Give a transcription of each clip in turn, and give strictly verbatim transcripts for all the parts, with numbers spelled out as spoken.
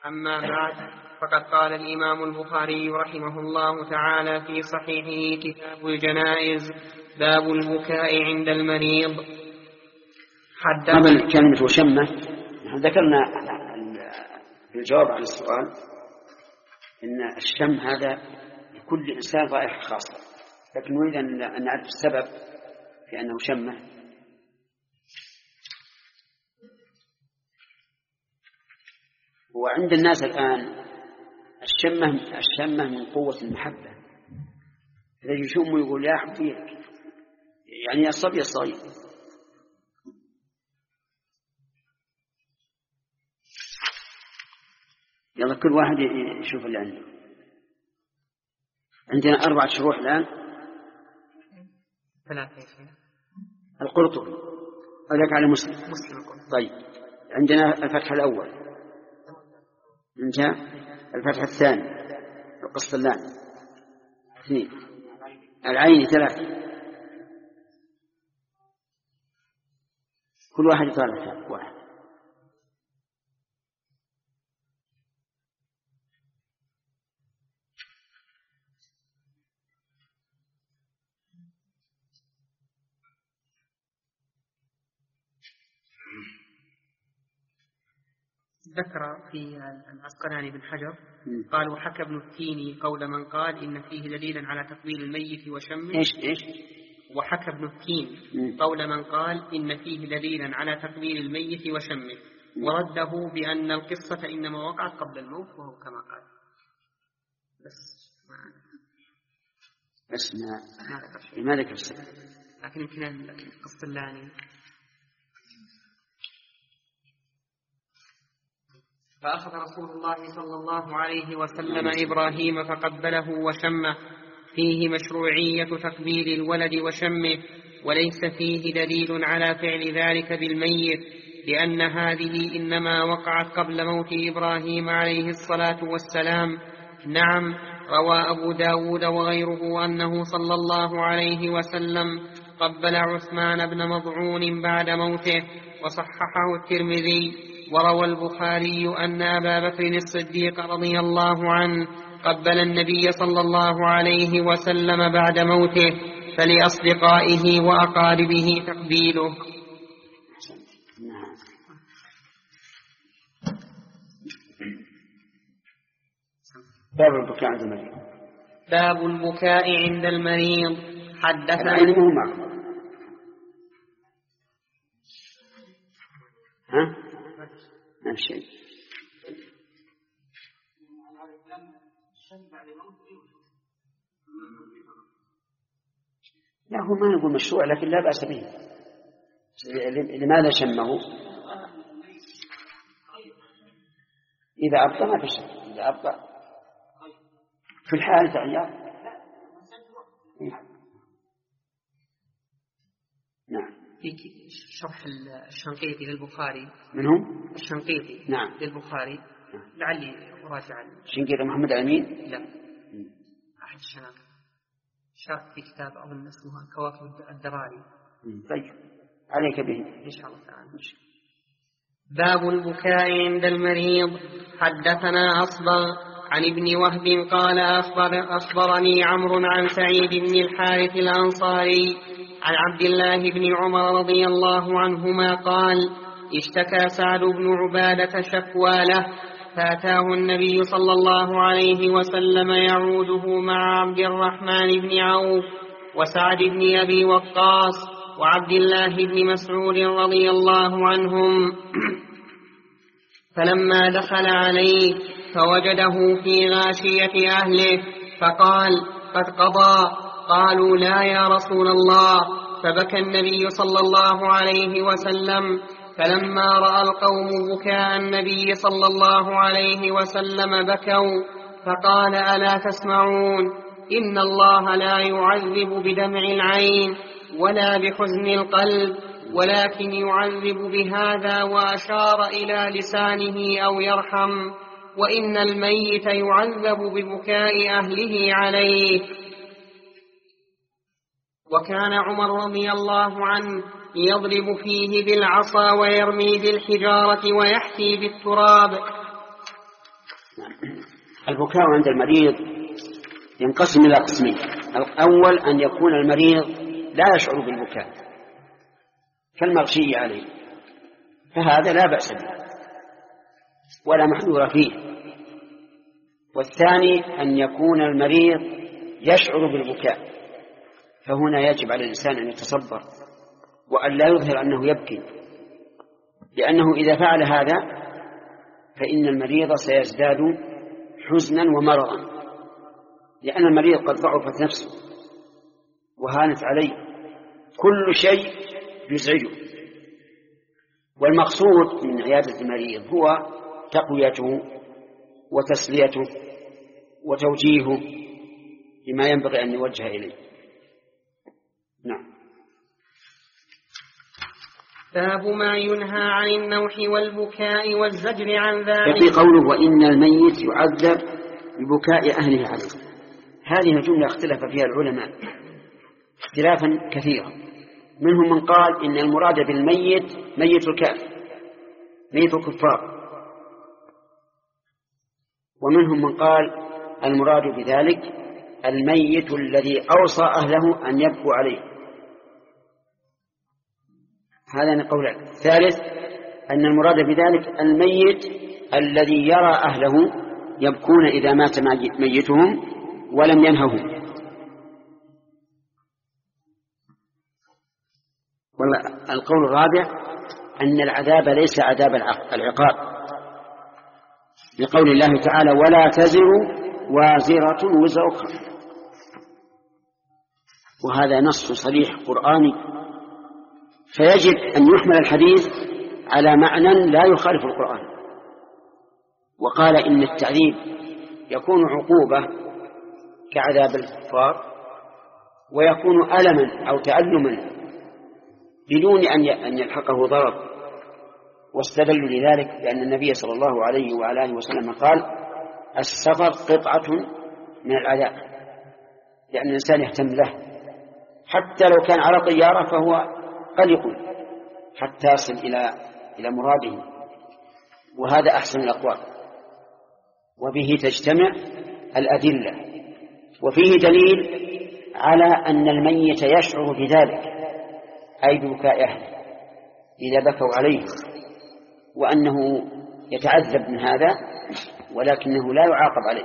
أما بعد، فقد قال الإمام البخاري رحمه الله تعالى في صحيحه كتاب الجنائز: باب البكاء عند المريض. قبل كلمة وشمة ذكرنا في الجواب عن السؤال إن الشم هذا لكل إنسان رائحة خاصة، لكن نريد أن نعرف السبب في أنه شمه. وعند الناس الآن الشمة الشمة من قوة المحبة، إذا يشم ويقول يا حبيبي، يعني الصبي الصغير. يلا كل واحد يشوف اللي عنده. عندنا أربعة شروح الآن. ثلاثة. القرطبي أولئك على مسلم. طيب عندنا الفتح الأول، انتهى. الفتح الثاني القسطلاني اثنين، العين ثلاثة. كل واحد يطالع واحد. ذكر في العسقلاني بن حجر قال: وحكى ابن التيني قول من قال إن فيه دليلا على تقبيل الميت وشمه. إيش إيش وحكى ابن التين قول من قال إن فيه دليلا على تقبيل الميت وشمه، ورده بأن القصة إنما وقعت قبل الموت، وهو كما قال. بس ما بس ما ما ذكر السبب، لكن يمكن القسطلاني. فأخذ رسول الله صلى الله عليه وسلم إبراهيم فقبله وشمه، فيه مشروعية تقبيل الولد وشمه، وليس فيه دليل على فعل ذلك بالميت، لأن هذه إنما وقعت قبل موت إبراهيم عليه الصلاة والسلام. نعم، روى أبو داود وغيره أنه صلى الله عليه وسلم قبل عثمان بن مضعون بعد موته، وصححه الترمذي. وروى البخاري أن أبا بكر الصديق رضي الله عنه قبل النبي صلى الله عليه وسلم بعد موته، فلأصدقائه وأقاربه تقبيله. باب البكاء عند المريض. باب البكاء عند المريض. حدثنا ها ما شيء. لا هو ما نقول مشروع، لكن لا بأس به. لماذا شمه؟ إذا أبطأ ما في شيء، إذا أبطأ في الحال تعيار. نعم. في شرح الشنقيطي للبخاري. من هم؟ الشنقيطي. نعم. للبخاري. نعم. لعلي أراجع الشنقيطي محمد الأمين. لا. م. أحد الشناقطة. شرح في كتاب أظن اسمه كواكب الدراري. طيب عليك به إن شاء الله تعالى. باب البكاء عند المريض. حدثنا أصبغ عن ابن وهب قال أخبر أخبرني عمرو عن سعيد بن الحارث الأنصاري عن عبد الله بن عمر رضي الله عنهما قال: اشتكى سعد بن عبادة شكوى له، فأتاه النبي صلى الله عليه وسلم يعوده مع عبد الرحمن بن عوف وسعد بن أبي وقاص وعبد الله بن مسعود رضي الله عنهم. فلما دخل عليه فوجده في غاشية أهله فقال: قد قضى؟ قالوا: لا يا رسول الله. فبكى النبي صلى الله عليه وسلم. فلما رأى القوم بكاء النبي صلى الله عليه وسلم بكوا، فقال: ألا تسمعون؟ إن الله لا يعذب بدمع العين ولا بحزن القلب، ولكن يعذب بهذا، وأشار إلى لسانه أو يرحم، وإن الميت يعذب ببكاء أهله عليه. وكان عمر رضي الله عنه يضرب فيه بالعصا ويرمي بالحجارة ويحكي بالتراب. البكاء عند المريض ينقسم إلى قسمين. الأول أن يكون المريض لا يشعر بالبكاء كالمغشي عليه، فهذا لا بأس به ولا محذور فيه. والثاني أن يكون المريض يشعر بالبكاء، فهنا يجب على الإنسان أن يتصبر وأن لا يظهر أنه يبكي، لأنه إذا فعل هذا فإن المريض سيزداد حزنا ومرضا، لأن المريض قد ضعفت نفسه وهانت عليه، كل شيء يزعجه. والمقصود من عيادة المريض هو تقويته وتسليته وتوجيهه لما ينبغي أن يوجه إليه. نعم. باب ما ينهى عن النوح والبكاء والزجر عن ذلك. يأتي قوله وإن الميت يعذب ببكاء أهله عليه. هذه الجملة اختلف فيها العلماء اختلافا كثيرا، منهم من قال إن المراد بالميت ميت الكافر ميت الكفار، ومنهم من قال المراد بذلك الميت الذي أوصى أهله أن يبكوا عليه. هذا قول. الثالث أن المراد بذلك الميت الذي يرى أهله يبكون إذا مات ميتهم ولم ينههم. والقول الرابع أن العذاب ليس عذاب العقاب، لقول الله تعالى ولا تزر وازرة وزر أخرى، وهذا نص صريح قرآني، فيجب أن يحمل الحديث على معنى لا يخالف القرآن. وقال إن التعذيب يكون عقوبة كعذاب الكفار، ويكون ألما أو تألما بدون أن يلحقه ضرر، واستدلوا لذلك بأن النبي صلى الله عليه وعلى آله وسلم قال السفر قطعة من العذاب، لأن الإنسان يهتم له حتى لو كان على طيارة فهو قلق حتى يصل إلى إلى مراده، وهذا أحسن الأقوال، وبه تجتمع الأدلة. وفيه دليل على أن الميت يشعر بذلك، أي ببكاء أهله إذا بكوا عليه، وأنه يتعذب من هذا ولكنه لا يعاقب عليه.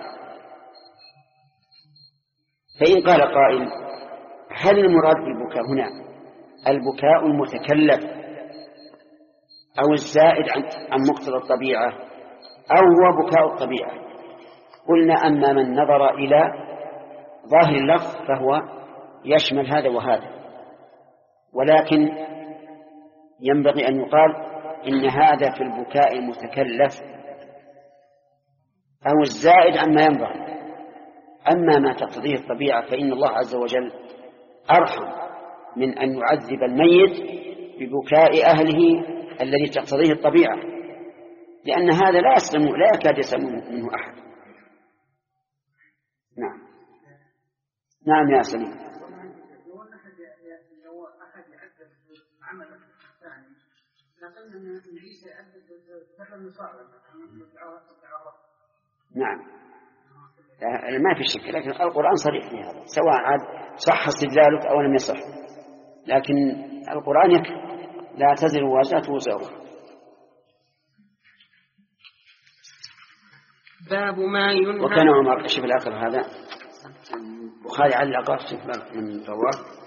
فإن قال قائل هل المراد بالبكاء هنا البكاء المتكلف أو الزائد عن مقتضى الطبيعة أو هو بكاء الطبيعة؟ قلنا أما من نظر إلى ظاهر اللفظ فهو يشمل هذا وهذا، ولكن ينبغي أن يقال إن هذا في البكاء المتكلف أو الزائد عما ينبغي. أما ما تقتضيه الطبيعة فإن الله عز وجل أرحم من أن يعذب الميت ببكاء أهله الذي تقتضيه الطبيعة، لأن هذا لا يسلم لا يكاد يسلم منه أحد. نعم. نعم يا سليم. نعم ما في شك، لكن القرآن صريح في هذا، سواء عاد صح استدلالك أو لم يصح، لكن القرآن يكفي لا تزر وازرة وزر أخرى. باب ما ينهى. وكان عمر شوف الآخر هذا البخاري علق من رواه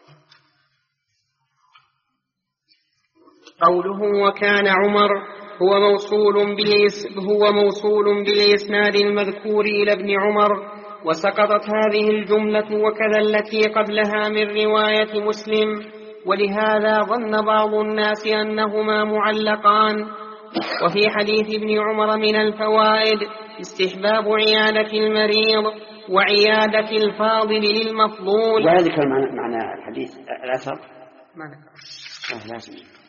قوله وكان عمر هو موصول هو موصول بالإسناد المذكور إلى ابن عمر، وسقطت هذه الجملة وكذا التي قبلها من رواية مسلم، ولهذا ظن بعض الناس أنهما معلقان. وفي حديث ابن عمر من الفوائد استحباب عيادة المريض وعيادة الفاضل للمفضول. وذلك معنى الحديث الأثر ما ذكر لازم.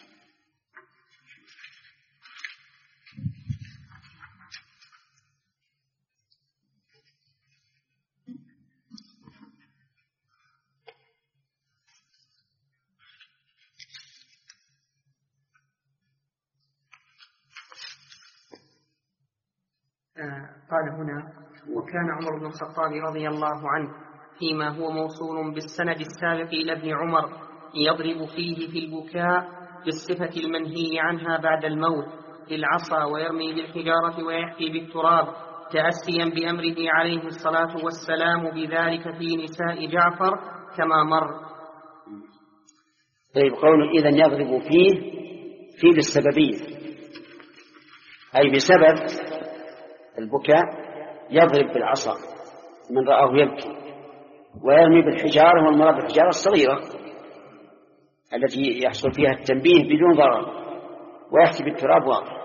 قال هنا: وكان عمر بن الخطاب رضي الله عنه فيما هو موصول بالسند السابق إلى ابن عمر يضرب فيه في البكاء بالصفة المنهي عنها بعد الموت بالعصا ويرمي بالحجارة ويحكي بالتراب تأسيا بأمره عليه الصلاة والسلام بذلك في نساء جعفر كما مر. طيب، قوله إذن يضرب فيه فيه بالسببية، أي بسبب البكاء يضرب بالعصا من رآه يبكي، ويرمي بالحجارة، والمراد بالحجارة الصغيرة التي يحصل فيها التنبيه بدون ضرر، ويحكي بالتراب واضح.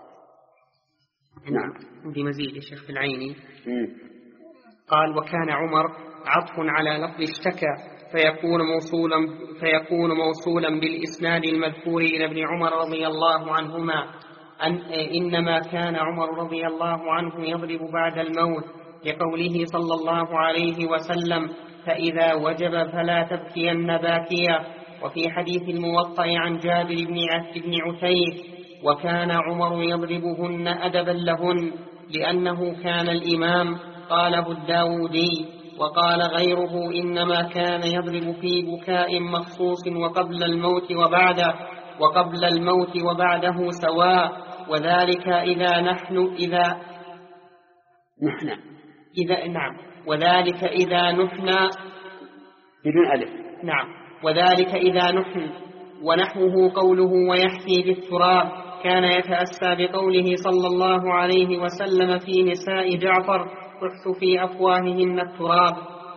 نعم. بمزيد يا شيخ العيني قال: وكان عمر عطف على لفظ اشتكى فيكون موصولا فيكون موصولا بالإسناد المذكور إلى ابن عمر رضي الله عنهما أن إنما كان عمر رضي الله عنه يضرب بعد الموت لقوله صلى الله عليه وسلم: فإذا وجب فلا تبكين باكيا. وفي حديث الموطأ عن جابر بن عتيك: وكان عمر يضربهن أدبا لهن لأنه كان الإمام. قاله الداودي. وقال غيره: إنما كان يضرب في بكاء مخصوص وقبل الموت وبعده وقبل الموت وبعده سواء، وذلك إذا نحن إذا نحن إذا نعم وذلك إذا نحن بدون ألف. نعم وذلك إذا نحن. ونحوه قوله: ويحكي بالتراب كان يتأسى بقوله صلى الله عليه وسلم في نساء جعفر: تحث في أفواههن التراب.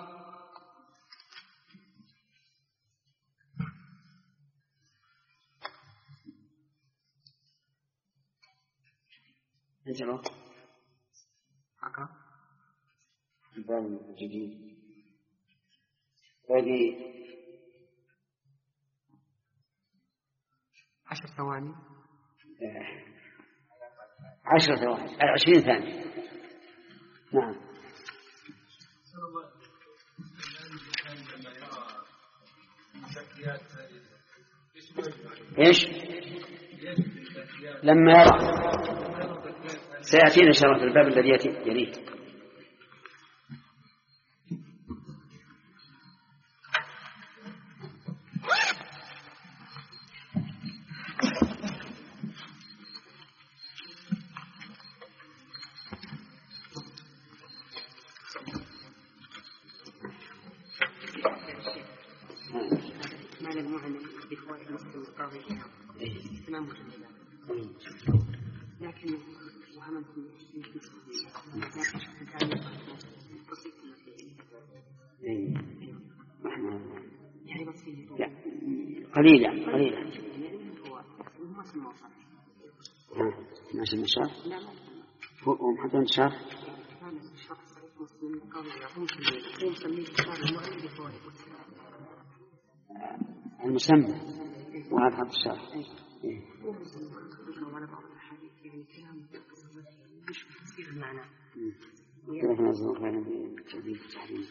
انزلوا حقا الباب الجديد باقي عشر ثواني عشر ثواني عشرين ثانية. نعم. ايش لما يرى سيأتينا إن شاء الله في الباب الذي يليه. لكن وهم قليلا قليلا ما سمى الشرح لا هم حتى انتشار كان الشرح صحيح مسلم قال يعطون في مسميه كتاب المؤلف بفوائد المسمى وهذا حط الشرح. وعلى بعض الأحاديث يعني كلام مش تفسير المعنى. كيف نزل خيرا بالتعديل والتحريم.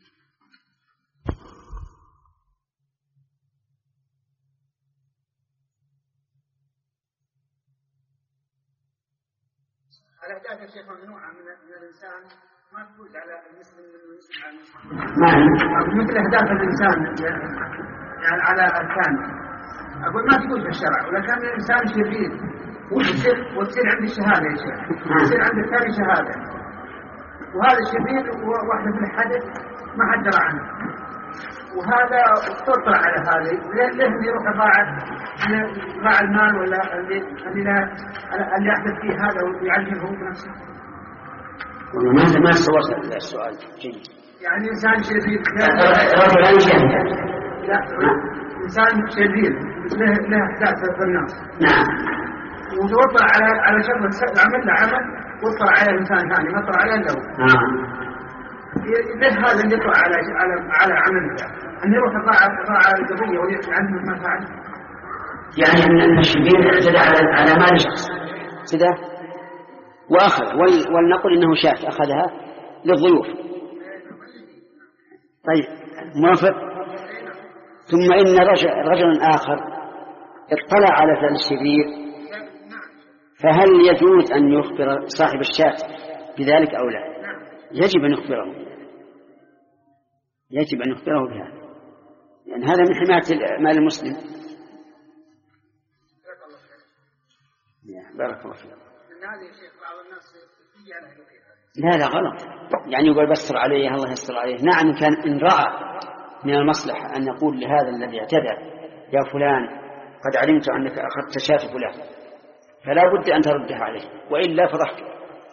الأهداف يا شيخ ممنوعة من الإنسان ما تفوز على المسلم من يسمع على المسلم. نعم. مثل أهداف الإنسان يعني على أركان أقول ما تقول في الشرع، ولكن الإنسان شرير وتصير وتصير عندي شهادة يا شيخ، وتصير عندي ثاني شهادة، وهذا الشرير واحدة في الحدث ما حد درى عنه، وهذا تطلع على هذا ليه اللي يروح يضاع ضاع المال ولا اللي اللي لا اللي يحدث فيه هذا ويعلمه هو بنفسه. والله ما ما استوعبت السؤال جيد. يعني إنسان شرير رجل شرير لا إنسان شرير له له أحداث في الناس. نعم. وتوطر على على شغلة عمل له عمل وطر على إنسان ثاني ما طر عليه إلا هو. نعم. ليه هذا اللي يطلع على على على عمله أن يروح يطلع على القضية ويعنده ما فعل. يعني أن الشرير اعتدى على على مال شخص كذا وأخذ ولنقل إنه شاة أخذها للضيوف. طيب موافق. ثم إن رجل رجل آخر اطلع على فعل الشرير، فهل يجوز أن يخبر صاحب الشاة بذلك أو لا، يجب أن نخبره يجب أن نخبره بهذا، لأن يعني هذا من حماية مال المسلم. بارك الله فيك. لا لا غلط، يعني يقول بستر عليه الله يستر عليه. نعم كان إن رأى من المصلحة أن يقول لهذا الذي اعتدى يا فلان قد علمت أنك أخذت شاة فلان فلا بد أن تردها عليه وإلا فضحك.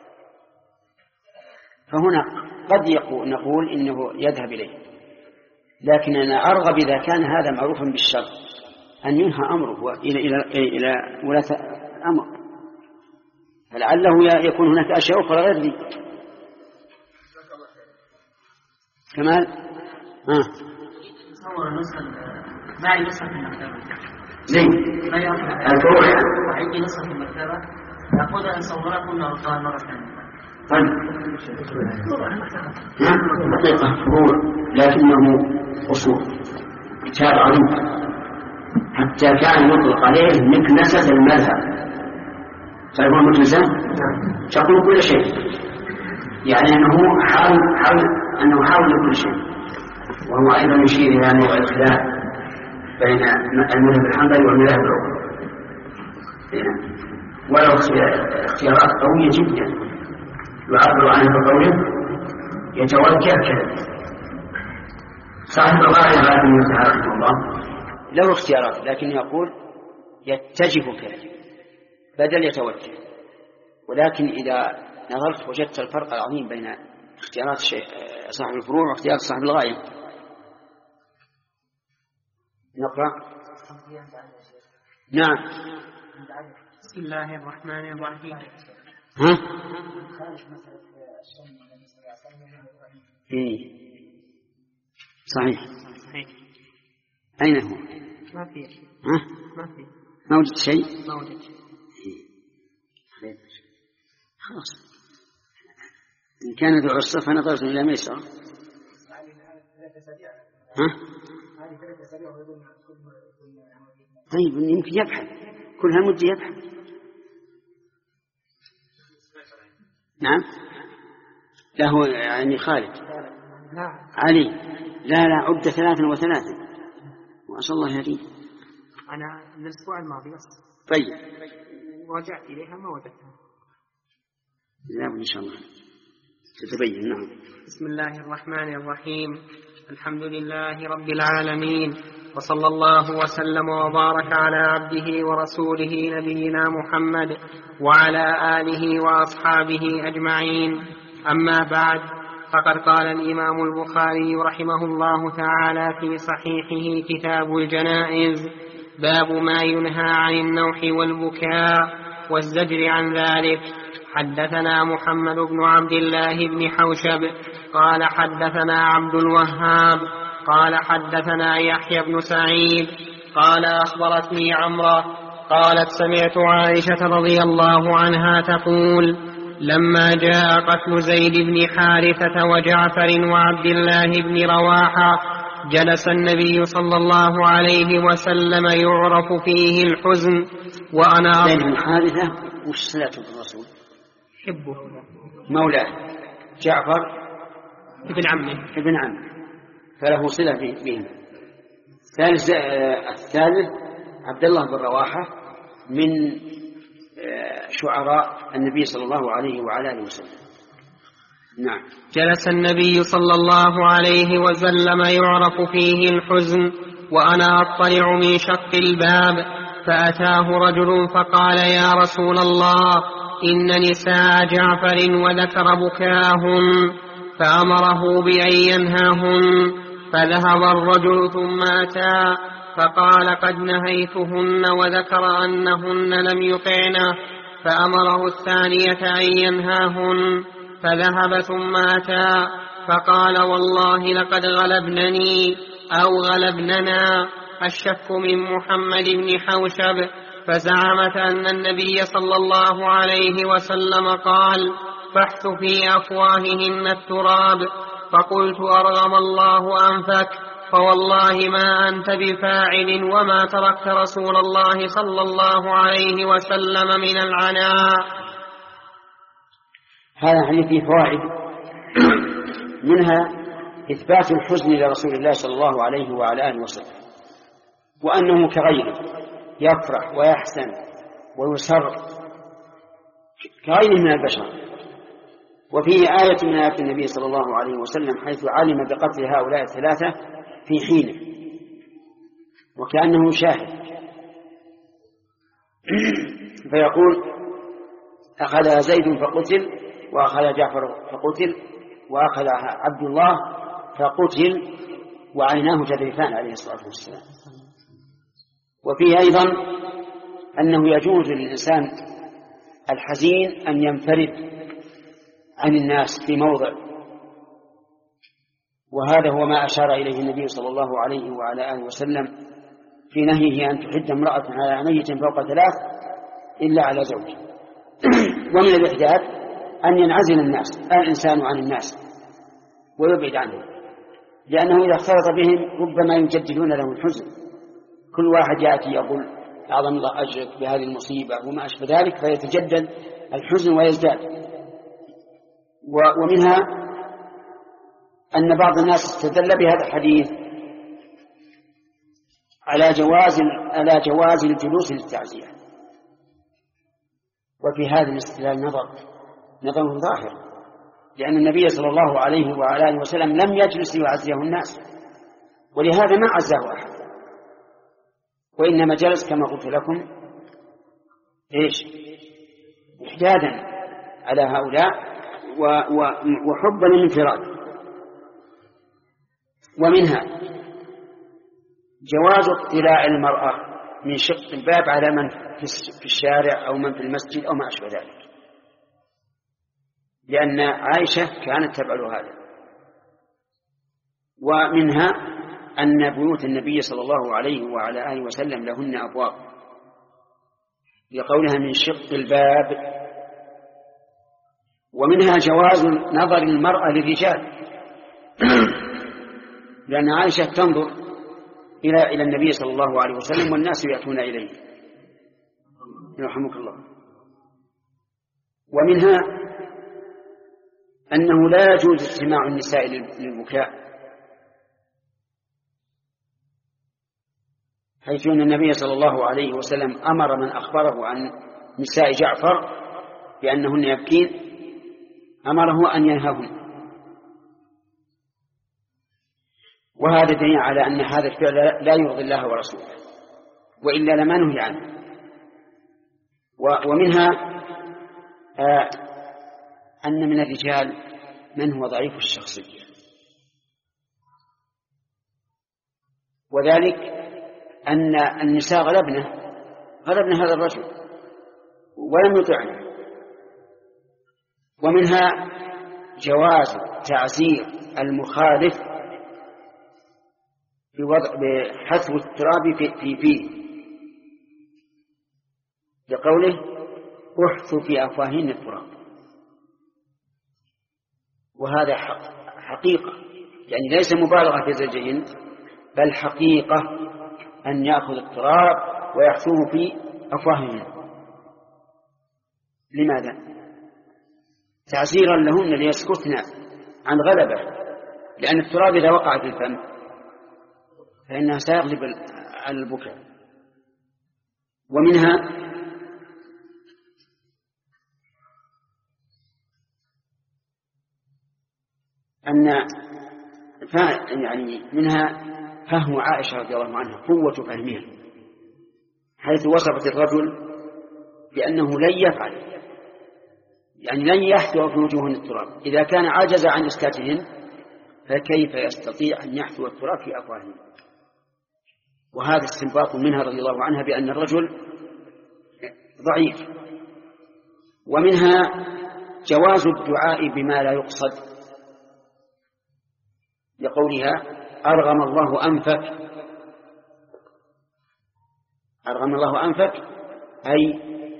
فهنا قد يقول نقول إنه يذهب إليه، لكن أنا أرغب إذا كان هذا معروفا بالشر أن ينهى أمره إلى إلى إلى ولاة الأمر، فلعله يكون هناك أشياء أخرى غير ذي. كمال ها تصور نسخة معي نسخة في المكتبة زين ما يأخذ الفروع وعندي نسخة في المكتبة أخذ أن صوركم مرة مرة ثانية. طيب حقيقة فروع لكنه أصول كتاب عظيم حتى كان يطلق عليه مكنسة المذهب. تعرفون مكنسة؟ تقول كل شيء، يعني أنه حاول حاول أنه حاول كل شيء، وهو أيضا يشير إلى نوع الخلاف بين المذهب الحنبلي والمذاهب الأخرى، ولو اختيارات قوية جدا يعبر عنها بقوله يتوجه كذا. صاحب الغاية هذا من رحمه الله له اختيارات لكن يقول يتجه كذا بدل يتوجه. ولكن إذا نظرت وجدت الفرق العظيم بين اختيارات صاحب الفروع واختيار صاحب الغاية. نقرأ. نعم. بسم الله الرحمن الرحيم. ها؟ إيه صحيح. صحيح. أين هو؟ ما في. ها؟ ما في. ما وجدت شيء؟ ما وجدت. إيه. خلاص. إن كان ذو عسرة فنظرت إلى ميسرة. ها؟ طيب يمكن يبحث كل هالمدة يبحث. نعم له يعني خالد علي لا لا عد ثلاثا وثلاثا وأسأل الله يهديه. أنا الأسبوع الماضي بس. طيب رجعت إليها ما وجدتها. لا إن شاء الله تتبين. نعم. بسم الله الرحمن الرحيم. الحمد لله رب العالمين، وصلى الله وسلم وبارك على عبده ورسوله نبينا محمد وعلى آله وأصحابه أجمعين. أما بعد، فقد قال الإمام البخاري رحمه الله تعالى في صحيحه كتاب الجنائز: باب ما ينهى عن النوح والبكاء والزجر عن ذلك. حدثنا محمد بن عبد الله بن حوشب قال حدثنا عبد الوهاب قال حدثنا يحيى بن سعيد قال أخبرتني عمرة قالت سمعت عائشة رضي الله عنها تقول: لما جاء قتل زيد بن حارثة وجعفر وعبد الله بن رواحة جلس النبي صلى الله عليه وسلم يعرف فيه الحزن وأنا زيد بن حارثة وش صلته بالرسول؟ حبه مولاه جعفر ابن عمه ابن عمه فله صلة بهم. الثالث الثالث عبد الله بن رواحة من شعراء النبي صلى الله عليه وعلى آله وسلم. نعم. جلس النبي صلى الله عليه وسلم يعرف فيه الحزن وأنا أطلع من شق الباب، فأتاه رجل فقال: يا رسول الله، إن نساء جعفر وذكر بكاهن، فأمره بأن ينهاهن. فذهب الرجل ثم أتى فقال: قد نهيتهن، وذكر أنهن لم يطعنه، فأمره الثانية أن ينهاهن. فذهب ثم أتى فقال: والله لقد غلبنني أو غلبننا الشك من محمد بن حوشب. فزعمت أن النبي صلى الله عليه وسلم قال: فاحث في أفواههن التراب. فقلت: أرغم الله أنفك، فوالله ما أنت بفاعل وما تركت رسول الله صلى الله عليه وسلم من العناء. هذا الحديث فيه فوائد، منها إثبات الحزن لرسول الله صلى الله عليه وعلى آله وسلم، وأنه كغيره يفرح ويحزن ويسر كغيره من البشر. وفيه آية من آيات النبي صلى الله عليه وسلم حيث علم بقتل هؤلاء الثلاثة في حينه وكأنه شاهد، فيقول أخذ زيد فقتل، وأخذ جعفر فقتل، وأخذ عبد الله فقتل، وعيناه تذرفان عليه الصلاة والسلام. وفيه أيضا أنه يجوز للإنسان الحزين أن ينفرد عن الناس في موضع، وهذا هو ما أشار إليه النبي صلى الله عليه وعلى آله وسلم في نهيه أن تحد امرأة على ميت فوق ثلاث إلا على زوج. ومن الإحداث أن ينعزل الناس الإنسان عن الناس ويبعد عنهم، لأنه إذا اختلط بهم ربما يجددون له الحزن، كل واحد يأتي يقول أعظم الله أجرك بهذه المصيبة وما أشبه ذلك، فيتجدد الحزن ويزداد. ومنها أن بعض الناس استدل بهذا الحديث على جواز على جواز الجلوس للتعزية، وفي هذا الاستدلال نظر نظر ظاهر، لأن النبي صلى الله عليه وعلى آله وسلم لم يجلس ليعزيه الناس، ولهذا ما عزاه أحد، وإنما جلس كما قلت لكم إيش إحدادا على هؤلاء وحبا للانفراد. ومنها جواز اطلاع المرأة من شق الباب على من في الشارع أو من في المسجد أو ما أشبه ذلك، لأن عائشة كانت تفعل هذا. ومنها أن بيوت النبي صلى الله عليه وعلى آله وسلم لهن أبواب، لقولها من شق الباب. ومنها جواز نظر المرأة للرجال، لأن عائشة تنظر إلى إلى النبي صلى الله عليه وسلم والناس يأتون إليه يرحمك الله. ومنها أنه لا يجوز استماع النساء للبكاء، حيث أن النبي صلى الله عليه وسلم أمر من أخبره عن نساء جعفر بأنهن يبكين أمره أن ينهاهن، وهذا دليل على أن هذا الفعل لا يرضي الله ورسوله، وإلا لما نهي عنه. ومنها آه أن من الرجال من هو ضعيف الشخصية، وذلك أن النساء غلبنا غلبنا هذا الرجل ولم يطعنه. ومنها جواز تعزير المخالف بوضع بحث التراب في في فيه، لقوله احثوا في أفواههن التراب، وهذا حقيقة، يعني ليس مبالغة في زوجهن، بل حقيقة أن يأخذ التراب ويحثوه في أفواههن. لماذا؟ تعزيرا لهن ليسكتن عن غلبة، لأن التراب إذا وقع في الفم فإنها سيغلب على البكاء. ومنها أن يعني منها فهم عائشة رضي الله عنها، قوة فهمها، حيث وصفت الرجل بأنه لن يفعل، يعني لن يحثو في وجوههن التراب، إذا كان عجز عن إسكاتهن فكيف يستطيع أن يحثو التراب في أفواههن. وهذا استنباط منها رضي الله عنها بأن الرجل ضعيف. ومنها جواز الدعاء بما لا يقصد، لقولها أرغم الله أنفك، أرغم الله أنفك أي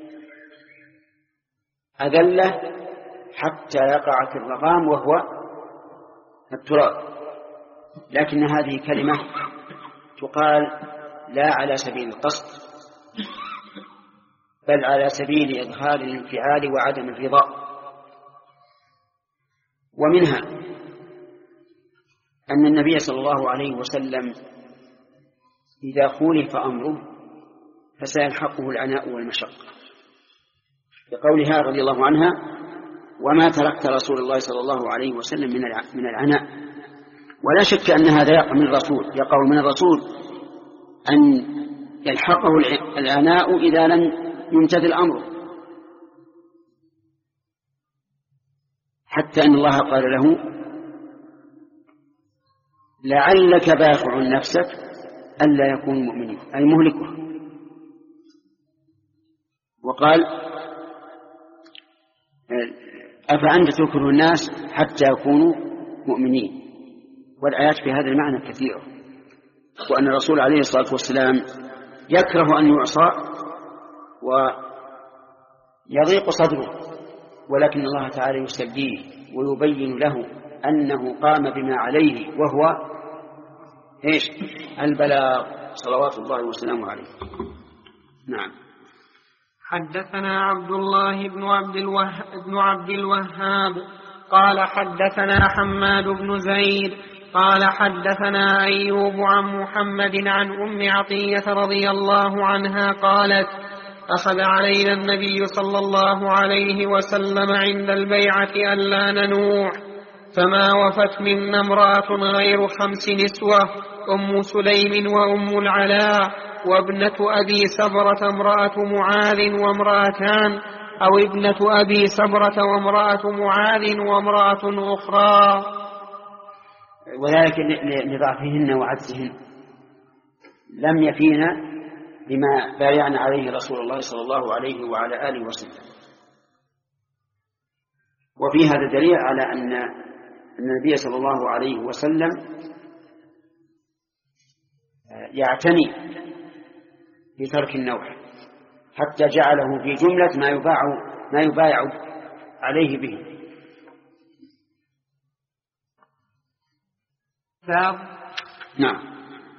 أذله حتى يقع في الرغام وهو التراب، لكن هذه كلمة تقال لا على سبيل القصد بل على سبيل إظهار الانفعال وعدم الرضا، ومنها أن النبي صلى الله عليه وسلم إذا خولف أمره فسيلحقه العناء والمشقة، لقولها رضي الله عنها: وما تركت رسول الله صلى الله عليه وسلم من العناء. ولا شك أن هذا يقع من الرسول، يقع من الرسول أن يلحقه العناء إذا لم يمتثل أمره، حتى أن الله قال له: لعلك باخع نفسك ألا يكونوا مؤمنين، أي مهلكه. وقال: أفأنت تكره الناس حتى يكونوا مؤمنين. والآيات في هذا المعنى كثيرة، وأن الرسول عليه الصلاة والسلام يكره أن يعصى ويضيق صدره، ولكن الله تعالى يسليه ويبين له أنه قام بما عليه، وهو إيش؟ البلاغ، صلوات الله وسلامه عليه. نعم. حدثنا عبد الله بن عبد الوهاب, بن عبد الوهاب قال حدثنا حماد بن زيد قال حدثنا أيوب عن محمد عن أم عطية رضي الله عنها قالت: أخذ علينا النبي صلى الله عليه وسلم عند البيعة ألا ننوح، فما وفت منا امرأة غير خمس نسوة: أم سليم وأم العلاء وابنة أبي سبرة امرأة معاذ وامرأتان، أو ابنة أبي سبرة وامرأة معاذ وامرأة أخرى. وذلك لضعفهن وعجزهن، لم يفينا بما بايعنا عليه رسول الله صلى الله عليه وعلى آله وسلم. وفي هذا دليل على أن النبي صلى الله عليه وسلم يعتني بترك النوح، حتى جعله في جملة ما يباع ما يبايع عليه به. نعم.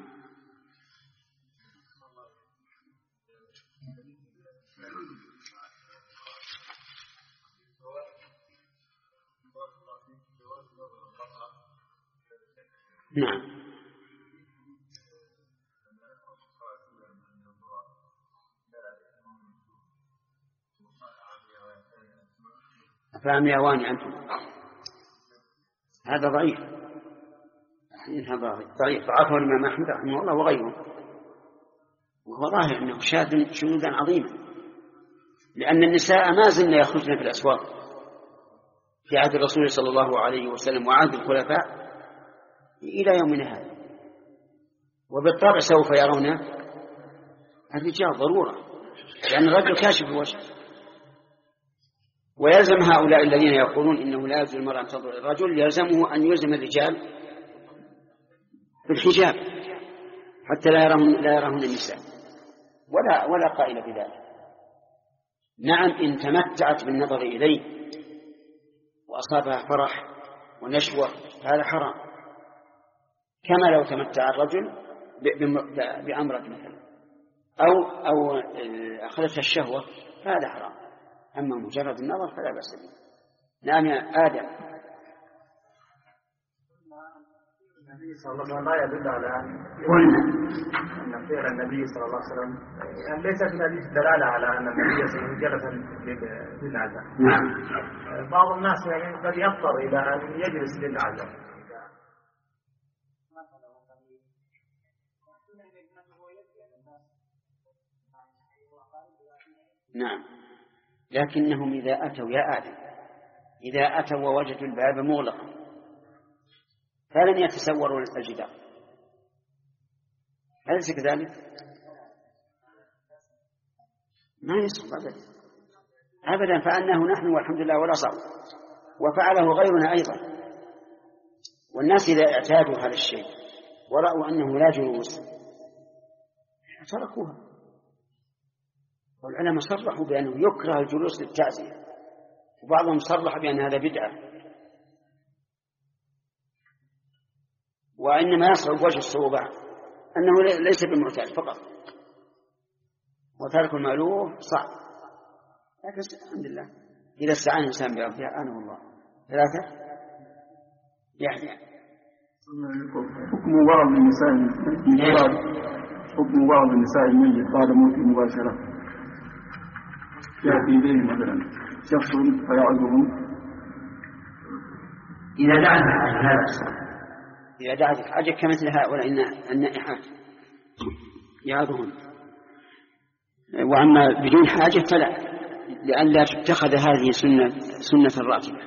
نعم. فهم يا واني أنتم، هذا ضعيف، هذا ضعيف ضعفه الإمام أحمد رحمه الله وغيره، وهو ظاهر أنه شاذ شذوذا عظيما، لأن النساء ما زلن يخرجن في الأسواق في عهد الرسول صلى الله عليه وسلم وعهد الخلفاء إلى يومنا هذا، وبالطبع سوف يرون الرجال ضرورة، لأن الرجل كاشف الوجه. ويلزم هؤلاء الذين يقولون إنه لا يجوز المرأة أن تنظر الرجل، يلزمه أن يلزم الرجال بالحجاب حتى لا يراهن لا يراهن النساء، ولا ولا قائل بذلك. نعم، إن تمتعت بالنظر إليه وأصابها فرح ونشوة هذا حرام، كما لو تمتع الرجل بأمرة مثلا أو أو أخذتها الشهوة فهذا حرام. أما مجرد النظر فلا بأس به. نعم يا آدم. النبي صلى الله عليه وسلم لا يدل على أن فعل النبي صلى الله عليه وسلم يعني ليس في الحديث دلالة على أن النبي صلى الله عليه وسلم جلس للعزاء. نعم. بعض الناس يعني قد يضطر إلى أن يجلس للعزاء. نعم، لكنهم إذا أتوا يا آدم إذا أتوا ووجدوا الباب مغلقا فلن يتسوروا الجدار، أليس كذلك؟ ما يصح أبدا أبدا، فأنه نحن والحمد لله ولا صعب، وفعله غيرنا أيضا. والناس إذا اعتادوا هذا الشيء ورأوا أنه لا جلوس تركوها. والعلماء صرحوا بأنه يكره الجلوس للتعزية، وبعضهم صرح بأن هذا بدعة، وإنما يصعب وجه الصعوبة أنه ليس بالمعتاد فقط، وترك المألوف صعب. لكن الحمد لله إذا استعان الإنسان بربه أعانه الله. ثلاثة يعني حكم بعض النساء حكم بعض النساء الميت بعد موته مباشرة، يأتي إليه مثلا شخص فيعذبهم إذا دعت هذا إذا دعت حاجة كمثل هؤلاء النائحات يعذبهم، وأما بدون حاجة فلا، لئلا تتخذ هذه سنة سنة راتبة.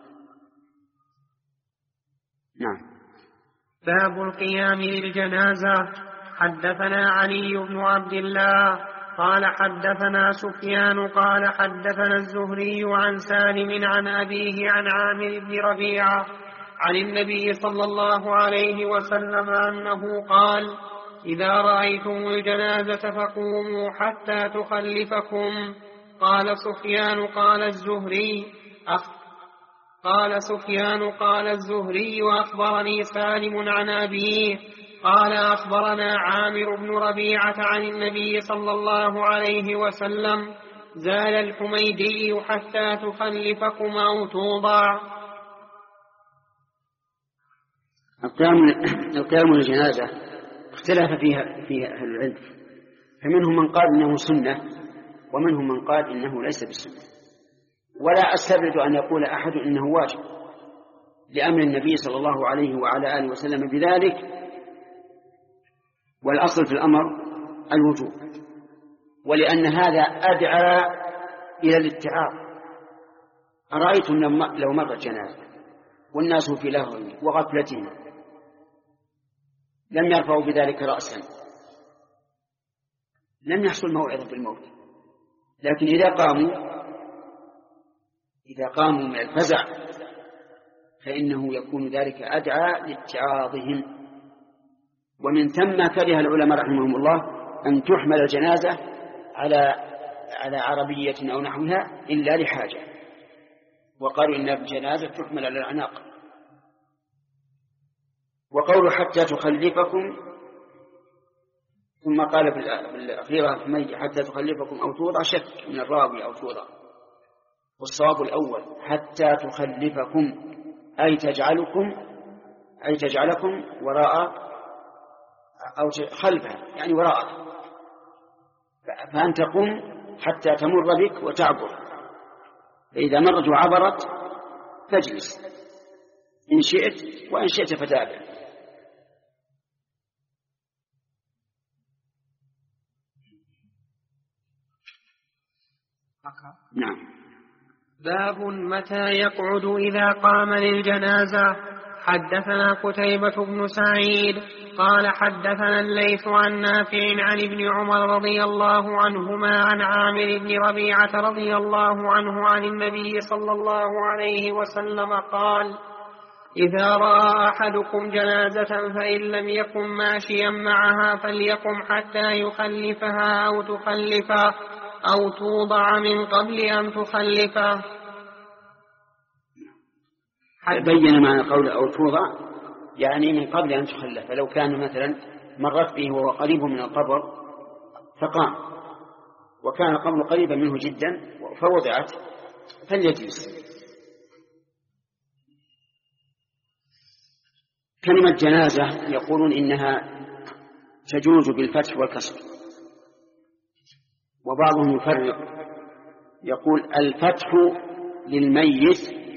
نعم. باب القيام للجنازة. حدثنا علي بن عبد الله قال حدثنا سفيان قال حدثنا الزهري عن سالم عن أبيه عن عامر بن ربيعة عن النبي صلى الله عليه وسلم أنه قال: إذا رأيتم الجنازة فقوموا حتى تخلفكم. قال سفيان قال الزهري أخ قال سفيان قال الزهري وأخبرني سالم عن أبيه قال أخبرنا عامر بن ربيعة عن النبي صلى الله عليه وسلم: زال الحميدي حتى تخلفكم أو توضع. القيام للجنازة اختلف فيها فيها أهل العلم، فمنهم من قال إنه سنة ومنهم من قال إنه ليس بسنة، ولا أستبعد أن يقول أحد إنه واجب لأمر النبي صلى الله عليه وعلى آله وسلم بذلك، والأصل في الأمر الوجوب، ولأن هذا أدعى إلى الاتعاظ. أرأيتم لو مرت جنازة والناس في لهو وغفلتهم لم يرفعوا بذلك رأسا، لم يحصل موعظة بالموت، لكن إذا قاموا إذا قاموا من الفزع فإنه يكون ذلك أدعى لاتعاظهم. ومن ثم كره العلماء رحمهم الله أن تحمل الجنازة على على عربية أو نحوها إلا لحاجة، وقالوا إن الجنازة تحمل على الأعناق. وقولوا حتى تخلفكم، ثم قال بالأخيرة حتى تخلفكم أو توضع، شك من الراوي أو توضع، والصواب الأول حتى تخلفكم أي تجعلكم أي تجعلكم وراء أو خلفها، يعني وراء، فأنت قم حتى تمر بك وتعبر، فإذا مرت وعبرت تجلس إن شئت، وإن شئت فتابع. نعم. باب متى يقعد إذا قام للجنازة. حدثنا قتيبة بن سعيد قال حدثنا الليث عن نافع عن ابن عمر رضي الله عنهما عن عامر بن ربيعة رضي الله عنه عن النبي صلى الله عليه وسلم قال: إذا رأى أحدكم جنازة فإن لم يكن ماشيا معها فليقم حتى يخلفها أو تخلفه أو توضع من قبل أن تخلفه. بين معنى قول أو توضع، يعني من قبل أن تخلف. لو كان مثلا مرت به وهو قريب من القبر فقام، وكان القبر قريبا منه جدا فوضعت، فليجلس. كلمة جنازة يقولون إنها تجوز بالفتح والكسر، وبعضهم يفرق يقول الفتح للميت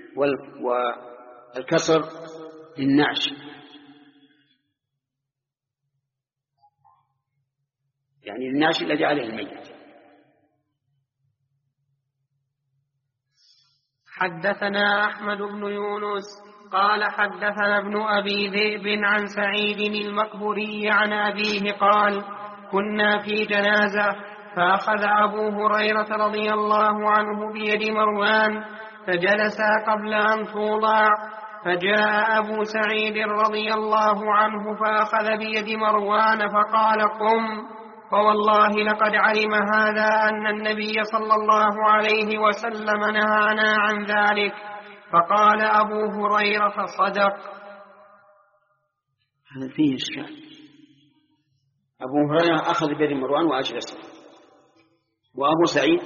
والكسر للنعش، يعني النعش الذي عليه الميت. حدثنا أحمد بن يونس قال حدثنا ابن أبي ذئب عن سعيد المقبوري عن أبيه قال: كنا في جنازة فأخذ أبو هريرة رضي الله عنه بيد مروان فجلسا قبل أن توضع، فجاء أبو سعيد رضي الله عنه فأخذ بيد مروان فقال: قم، فوالله لقد علم هذا أن النبي صلى الله عليه وسلم نهانا عن ذلك. فقال أبو هريرة: صدق. هذا فيه إشكال. أبو هريرة أخذ بيد مروان وأجلسه، وأبو سعيد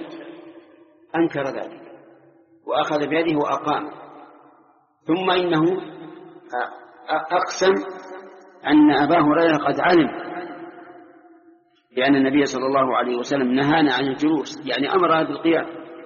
أنكر ذلك وأخذ بيده وأقام، ثم إنه أقسم أن أبا هريرة قد علم بأن النبي صلى الله عليه وسلم نهانا عن الجلوس، يعني أمرنا بالقيام،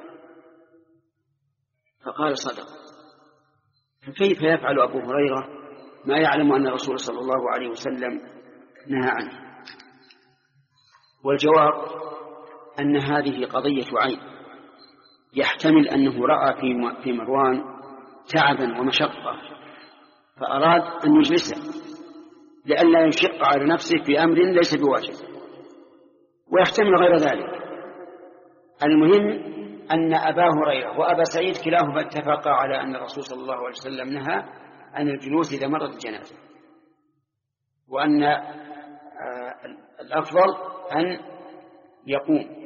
فقال صدق. فكيف يفعل أبو هريرة ما يعلم أن الرسول صلى الله عليه وسلم نهى عنه؟ والجواب أن هذه قضية عين، يحتمل أنه رأى في مروان تعبا ومشقة فأراد أن يجلسه لئلا يشق على نفسه في أمر ليس بواجب، ويحتمل غير ذلك. المهم أن أبا هريرة وأبا سعيد كلاهما اتفقا على أن الرسول صلى الله عليه وسلم نهى عن الجلوس إذا مرت الجنازة، وأن الأفضل أن يقوم.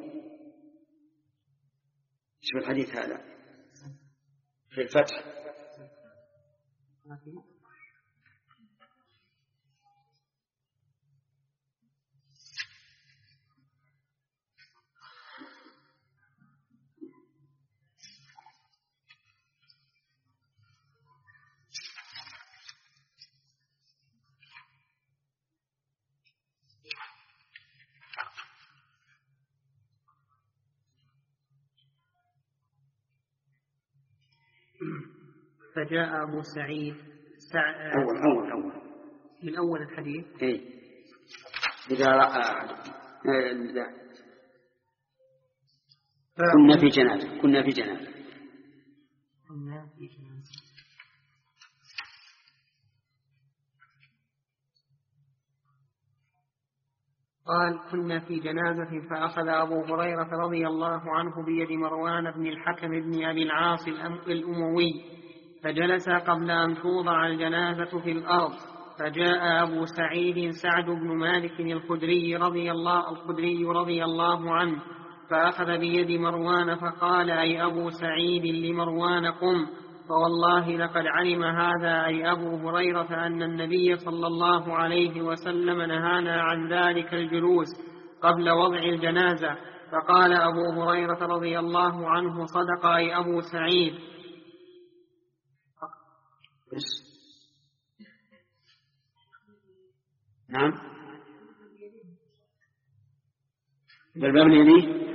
شوف الحديث هذا في الفتح. فجاء أبو سعيد سع... أول أول أول من أول الحديث. إيه إذا رأى لا كنا في جنازة كنا في جنازة كنا في جنازة قال كنا في جنازة فأخذ أبو هريرة رضي الله عنه بيد مروان بن الحكم بن أبي العاص الأموي فجلس قبل أن توضع الجنازة في الأرض. فجاء أبو سعيد سعد بن مالك الخدري رضي الله, الخدري رضي الله عنه فأخذ بيد مروان فقال أي أبو سعيد لمروان قم، فوالله لقد علم هذا أي أبو هريرة أن النبي صلى الله عليه وسلم نهانا عن ذلك الجلوس قبل وضع الجنازة. فقال أبو هريرة رضي الله عنه صدق أي أبو سعيد. نعم بالباب اليدي.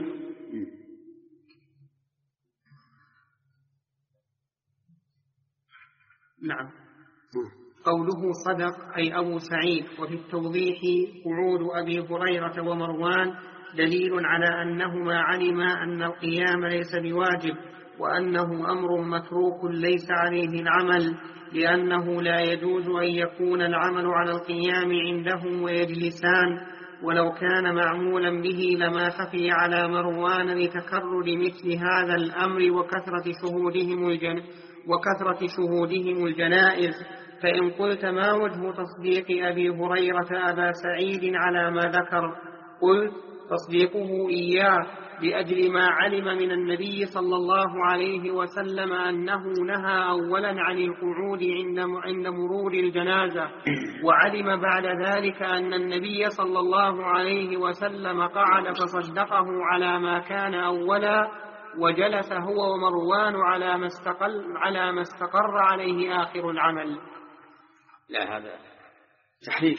نعم. قوله صدق أي أبو سعيد. وفي التوضيح قعود أبي هريرة ومروان دليل على أنهما علما أن القيام ليس بواجب، وأنه أمر متروك ليس عليه العمل، لأنه لا يجوز أن يكون العمل على القيام عندهم ويجلسان، ولو كان معمولا به لما خفي على مروان لتكرر مثل هذا الأمر وكثرة شهودهم الجن وكثرة شهودهم الجنائز. فإن قلت ما وجه تصديق أبي هريرة أبا سعيد على ما ذكر؟ قلت تصديقه إياه لأجل ما علم من النبي صلى الله عليه وسلم أنه نهى أولا عن القعود عند مرور الجنازة، وعلم بعد ذلك أن النبي صلى الله عليه وسلم قعد فصدقه على ما كان أولا، وجلس هو ومروان على ما استقل على ما استقر عليه آخر العمل. لا هذا تحريف.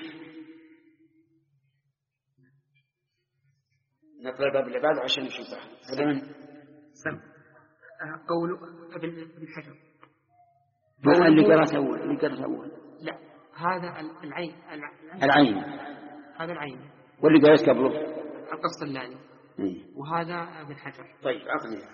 نقرأ الباب اللي بعده عشان نشوفه. هذا من سم قول ابن حجر. ما اللي قرأت أول اللي قرأت أول لا هذا العين العين هذا العين واللي قرأت قبله القسطلاني وهذا ابن حجر. طيب أعطني.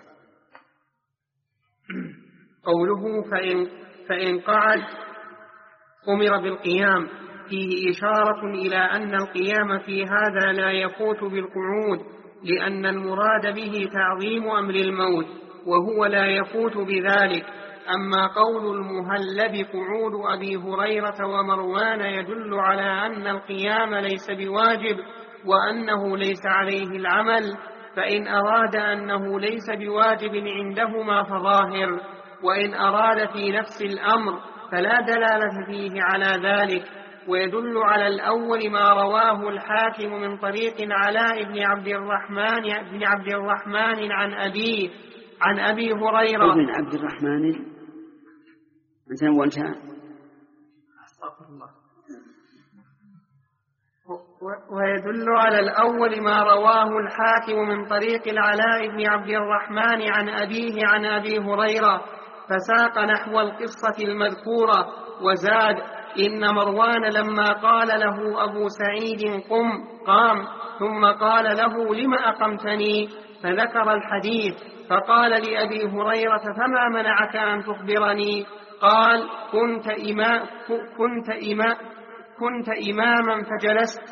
قوله فإن, فإن قعد أمر بالقيام فيه إشارة إلى أن القيام في هذا لا يفوت بالقعود، لأن المراد به تعظيم أمر الموت، وهو لا يفوت بذلك. أما قول المهلب قعود أبي هريرة ومروان يدل على أن القيام ليس بواجب وأنه ليس عليه العمل، فإن أراد أنه ليس بواجب عندهما فظاهر، وإن أراد في نفس الأمر فلا دلالة فيه على ذلك. ويدل على الأول ما رواه الحاكم من طريق علاء بن عبد الرحمن بن عبد الرحمن عن أبيه عن أبي هريرة ابن عبد الرحمن انتهى وانتهى استغفر الله. ويدل على الأول ما رواه الحاكم من طريق العلاء بن عبد الرحمن عن أبيه عن أبي هريرة، فساق نحو القصة المذكورة وزاد: إن مروان لما قال له أبو سعيد قم قام، ثم قال له لم أقمتني، فذكر الحديث، فقال لأبي هريرة فما منعك أن تخبرني؟ قال: كنت إمام كنت إمام كنت إماما فجلست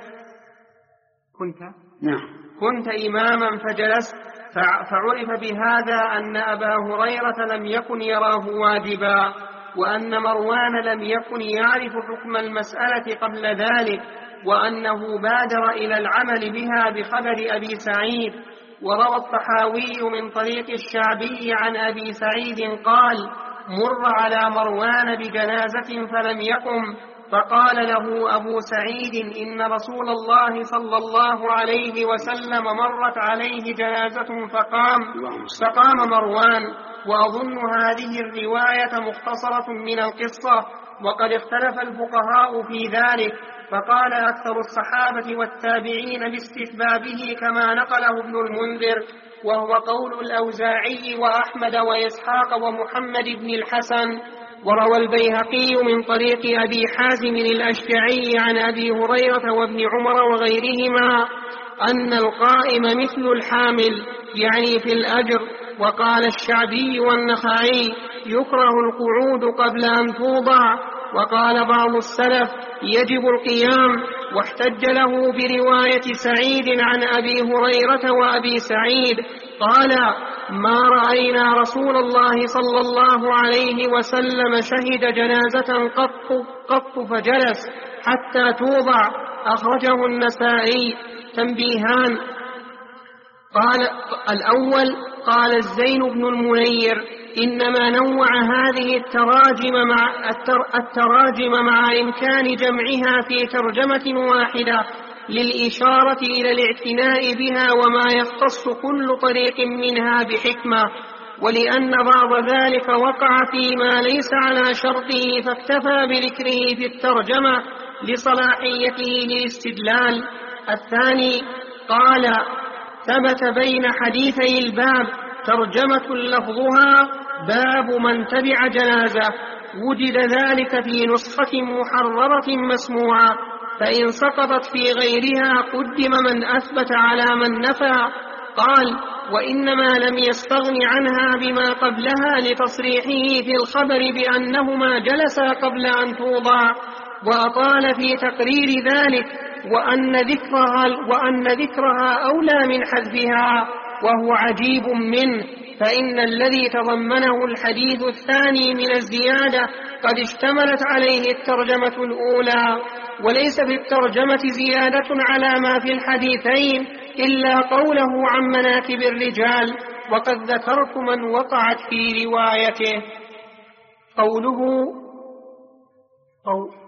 كنت نعم كنت إماما فجلست فعرف بهذا أن أبا هريرة لم يكن يراه واجبا، وأن مروان لم يكن يعرف حكم المسألة قبل ذلك، وأنه بادر إلى العمل بها بخبر أبي سعيد. وروى الطحاوي من طريق الشعبي عن أبي سعيد قال: مر على مروان بجنازة فلم يقم، فقال له أبو سعيد: إن رسول الله صلى الله عليه وسلم مرت عليه جنازة فقام فقام مروان. وأظن هذه الرواية مختصرة من القصة، وقد اختلف الفقهاء في ذلك، فقال أكثر الصحابة والتابعين باستحبابه كما نقله ابن المنذر، وهو قول الأوزاعي وأحمد وإسحاق ومحمد بن الحسن. وروى البيهقي من طريق أبي حازم الأشجعي عن أبي هريرة وابن عمر وغيرهما أن القائم مثل الحامل، يعني في الأجر. وقال الشعبي والنخعي: يكره القعود قبل أن توضع. وقال بعض السلف: يجب القيام، واحتج له برواية سعيد عن أبي هريرة وأبي سعيد قال: ما رأينا رسول الله صلى الله عليه وسلم شهد جنازة قط, قط فجلس حتى توضع. أخرجه النسائي. تنبيهان: قال الأول قال الزين بن المنير: إنما نوع هذه التراجم مع, التراجم مع إمكان جمعها في ترجمة واحدة للإشارة إلى الاعتناء بها وما يختص كل طريق منها بحكمة، ولأن بعض ذلك وقع فيما ليس على شرطه فاكتفى بذكره في الترجمة لصلاحيته للاستدلال. الثاني قال: ثبت بين حديثي الباب ترجمة لفظها باب من تبع جنازة، وجد ذلك في نسخة محررة مسموعة، فإن سقطت في غيرها قدم من أثبت على من نفى. قال: وإنما لم يستغن عنها بما قبلها لتصريحه في الخبر بأنهما جلسا قبل أن توضع، وأطال في تقرير ذلك، وأن ذكرها, وأن ذكرها أولى من حذفها، وهو عجيب منه، فإن الذي تضمنه الحديث الثاني من الزيادة قد اشتملت عليه الترجمة الأولى، وليس في الترجمة زيادة على ما في الحديثين إلا قوله عن مناكب الرجال، وقد ذكرت من وقعت في روايته. قوله قول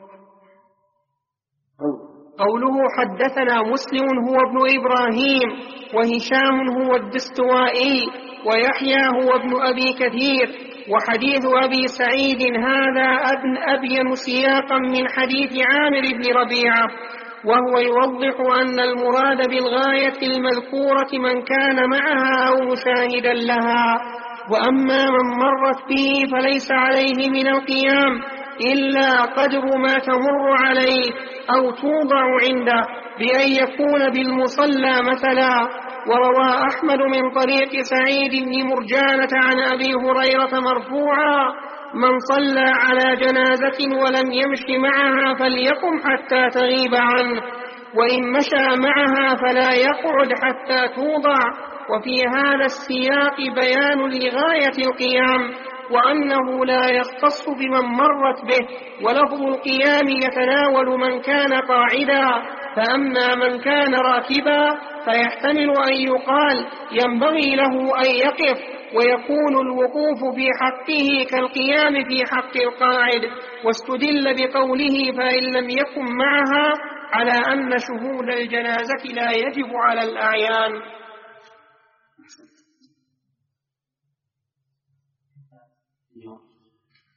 قوله حدثنا مسلم هو ابن إبراهيم، وهشام هو الدستوائي، ويحيى هو ابن أبي كثير. وحديث أبي سعيد هذا أبن أبين سياقا من حديث عامر بن ربيعة، وهو يوضح أن المراد بالغاية المذكورة من كان معها أو مشاهدا لها، وأما من مرت به فليس عليه من القيام إلا قدر ما تمر عليه أو توضع عنده، بأن يكون بالمصلى مثلا. وروى أحمد من طريق سعيد بن مرجانة عن أبي هريرة مرفوعا: من صلى على جنازة ولم يمش معها فليقم حتى تغيب عنه، وإن مشى معها فلا يقعد حتى توضع. وفي هذا السياق بيان لغاية القيام، وأنه لا يختص بمن مرت به، ولفظ القيام يتناول من كان قاعدا، فأما من كان راكبا فيحتمل أن يقال ينبغي له أن يقف، ويكون الوقوف في حقه كالقيام في حق القاعد. واستدل بقوله فإن لم يكن معها على أن شهود الجنازة لا يجب على الأعيان.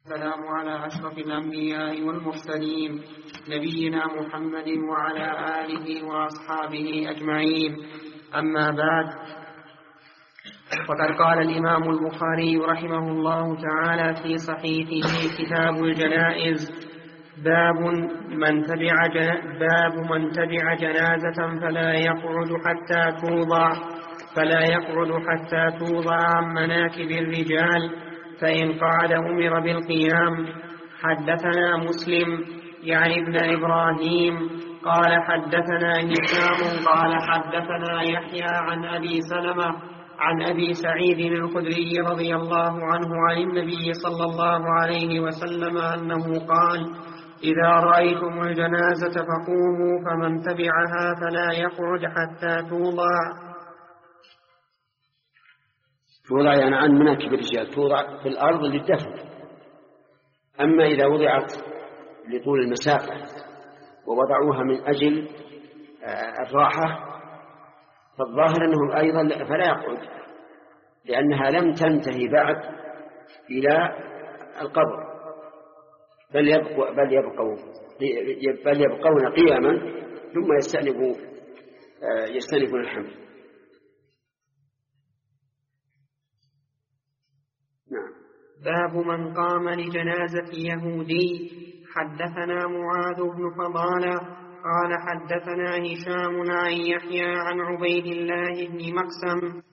السلام على أشرف الأنبياء والمرسلين نبينا محمد وعلى آله وأصحابه أجمعين. أما بعد، فقد قال الإمام البخاري رحمه الله تعالى في صحيحه كتاب الجنائز: باب من تبع باب من تبع جنازة فلا يقعد حتى توضع فلا يقعد حتى توضع عن مناكب الرجال، فإن قعد أمر بالقيام. حدثنا مسلم يعني ابن إبراهيم قال حدثنا هشام قال حدثنا يحيى عن أبي سلمة عن أبي سعيد الخدري رضي الله عنه عن النبي صلى الله عليه وسلم أنه قال: إذا رأيتم الجنازة فقوموا، فمن تبعها فلا يقعد حتى توضع. توضع يعني عن مناكب الرجال، توضع في الأرض للدفن. أما إذا وضعت لطول المسافة ووضعوها من أجل الراحة فالظاهر أنهم أيضا فلا يقعد، لأنها لم تنتهي بعد إلى القبر، بل يبقوا بل يبقوا بل يبقون قياما ثم يستأنفوا يستأنفون الحمل. باب من قام لجنازة يهودي. حدثنا معاذ بن فضالة قال حدثنا هشام عن يحيى عن عبيد الله بن مقسم